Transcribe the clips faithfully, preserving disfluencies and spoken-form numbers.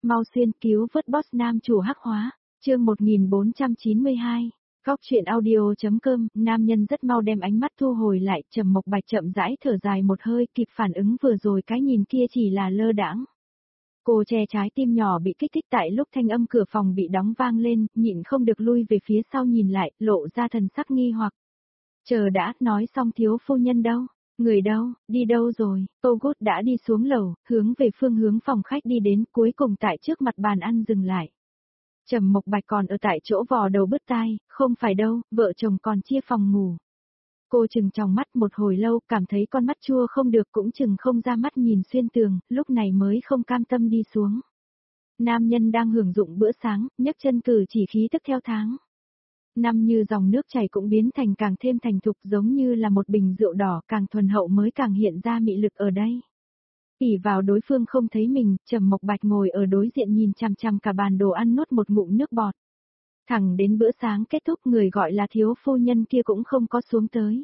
Mau xuyên cứu vớt boss nam chủ hắc hóa, chương một nghìn bốn trăm chín mươi hai. Góc chuyện audio.com, nam nhân rất mau đem ánh mắt thu hồi lại, Trầm Mộc Bạch chậm rãi thở dài một hơi, kịp phản ứng vừa rồi cái nhìn kia chỉ là lơ đãng. Cô che trái tim nhỏ bị kích thích tại lúc thanh âm cửa phòng bị đóng vang lên, nhịn không được lui về phía sau nhìn lại, lộ ra thần sắc nghi hoặc. Chờ đã, nói xong thiếu phu nhân đâu? Người đâu, đi đâu rồi? August đã đi xuống lầu, hướng về phương hướng phòng khách đi đến, cuối cùng tại trước mặt bàn ăn dừng lại. Trầm Mộc Bạch còn ở tại chỗ vò đầu bứt tai, không phải đâu, vợ chồng còn chia phòng ngủ. Cô chừng trong mắt một hồi lâu, cảm thấy con mắt chua không được cũng chừng không ra mắt nhìn xuyên tường, lúc này mới không cam tâm đi xuống. Nam nhân đang hưởng dụng bữa sáng, nhấc chân cử chỉ khí tức theo tháng. Năm như dòng nước chảy cũng biến thành càng thêm thành thục, giống như là một bình rượu đỏ, càng thuần hậu mới càng hiện ra mị lực ở đây. Ỷ vào đối phương không thấy mình, Trầm Mộc Bạch ngồi ở đối diện nhìn chằm chằm cả bàn đồ ăn nuốt một ngụm nước bọt. Thẳng đến bữa sáng kết thúc, người gọi là thiếu phu nhân kia cũng không có xuống tới.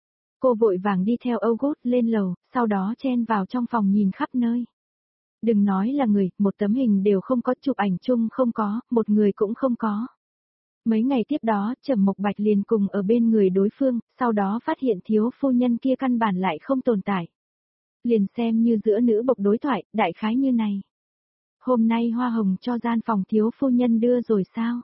Cô vội vàng đi theo August lên lầu, sau đó chen vào trong phòng nhìn khắp nơi. Đừng nói là người, một tấm hình đều không có, chụp ảnh chung không có, một người cũng không có. Mấy ngày tiếp đó, Trầm Mộc Bạch liền cùng ở bên người đối phương, sau đó phát hiện thiếu phu nhân kia căn bản lại không tồn tại. Liền xem như giữa nữ bộc đối thoại, đại khái như này. Hôm nay hoa hồng cho gian phòng thiếu phu nhân đưa rồi sao?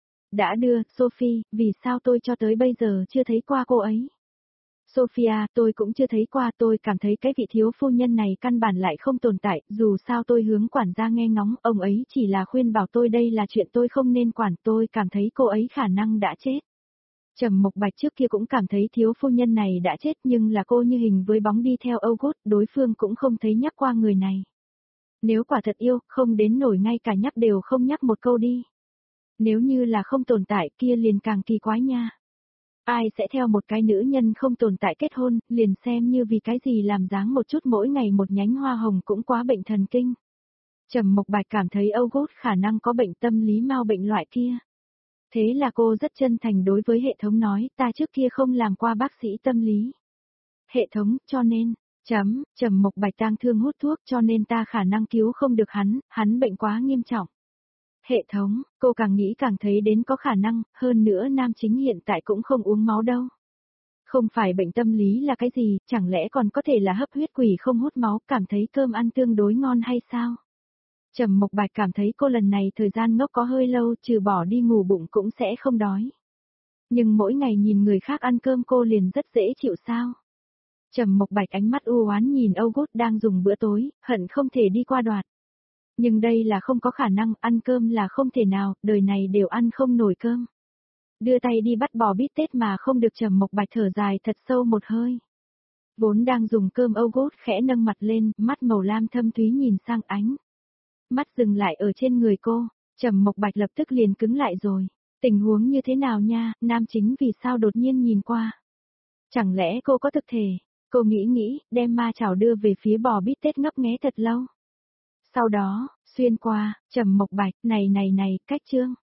Đã đưa, Sophie, vì sao tôi cho tới bây giờ chưa thấy qua cô ấy? Sophia, tôi cũng chưa thấy qua, tôi cảm thấy cái vị thiếu phu nhân này căn bản lại không tồn tại, dù sao tôi hướng quản gia nghe ngóng, ông ấy chỉ là khuyên bảo tôi đây là chuyện tôi không nên quản, tôi cảm thấy cô ấy khả năng đã chết. Trầm Mộc Bạch trước kia cũng cảm thấy thiếu phu nhân này đã chết, nhưng là cô như hình với bóng đi theo August, đối phương cũng không thấy nhắc qua người này. Nếu quả thật yêu, không đến nổi ngay cả nhắc đều không nhắc một câu đi. Nếu như là không tồn tại kia liền càng kỳ quái nha. Ai sẽ theo một cái nữ nhân không tồn tại kết hôn, liền xem như vì cái gì làm dáng một chút mỗi ngày một nhánh hoa hồng cũng quá bệnh thần kinh. Trầm Mộc Bạch cảm thấy August khả năng có bệnh tâm lý mau bệnh loại kia. Thế là cô rất chân thành đối với hệ thống nói, ta trước kia không làm qua bác sĩ tâm lý. Hệ thống, cho nên, chấm, Trầm Mộc Bạch tang thương hút thuốc cho nên ta khả năng cứu không được hắn, hắn bệnh quá nghiêm trọng. Hệ thống, cô càng nghĩ càng thấy đến có khả năng, hơn nữa nam chính hiện tại cũng không uống máu đâu. Không phải bệnh tâm lý là cái gì, chẳng lẽ còn có thể là hấp huyết quỷ không hút máu, cảm thấy cơm ăn tương đối ngon hay sao? Trầm Mộc Bạch cảm thấy cô lần này thời gian ngốc có hơi lâu, trừ bỏ đi ngủ bụng cũng sẽ không đói. Nhưng mỗi ngày nhìn người khác ăn cơm cô liền rất dễ chịu sao? Trầm Mộc Bạch ánh mắt u oán nhìn August đang dùng bữa tối, hận không thể đi qua đoạt. Nhưng đây là không có khả năng, ăn cơm là không thể nào, đời này đều ăn không nổi cơm. Đưa tay đi bắt bò bít tết mà không được, Trầm Mộc Bạch thở dài thật sâu một hơi. Vốn đang dùng cơm August khẽ nâng mặt lên, mắt màu lam thâm thúy nhìn sang ánh. Mắt dừng lại ở trên người cô, Trầm Mộc Bạch lập tức liền cứng lại rồi. Tình huống như thế nào nha, nam chính vì sao đột nhiên nhìn qua? Chẳng lẽ cô có thực thể? Cô nghĩ nghĩ, đem ma chảo đưa về phía bò bít tết ngấp nghé thật lâu. Sau đó, xuyên qua, Trầm Mộc Bạch, này này này, cách chương.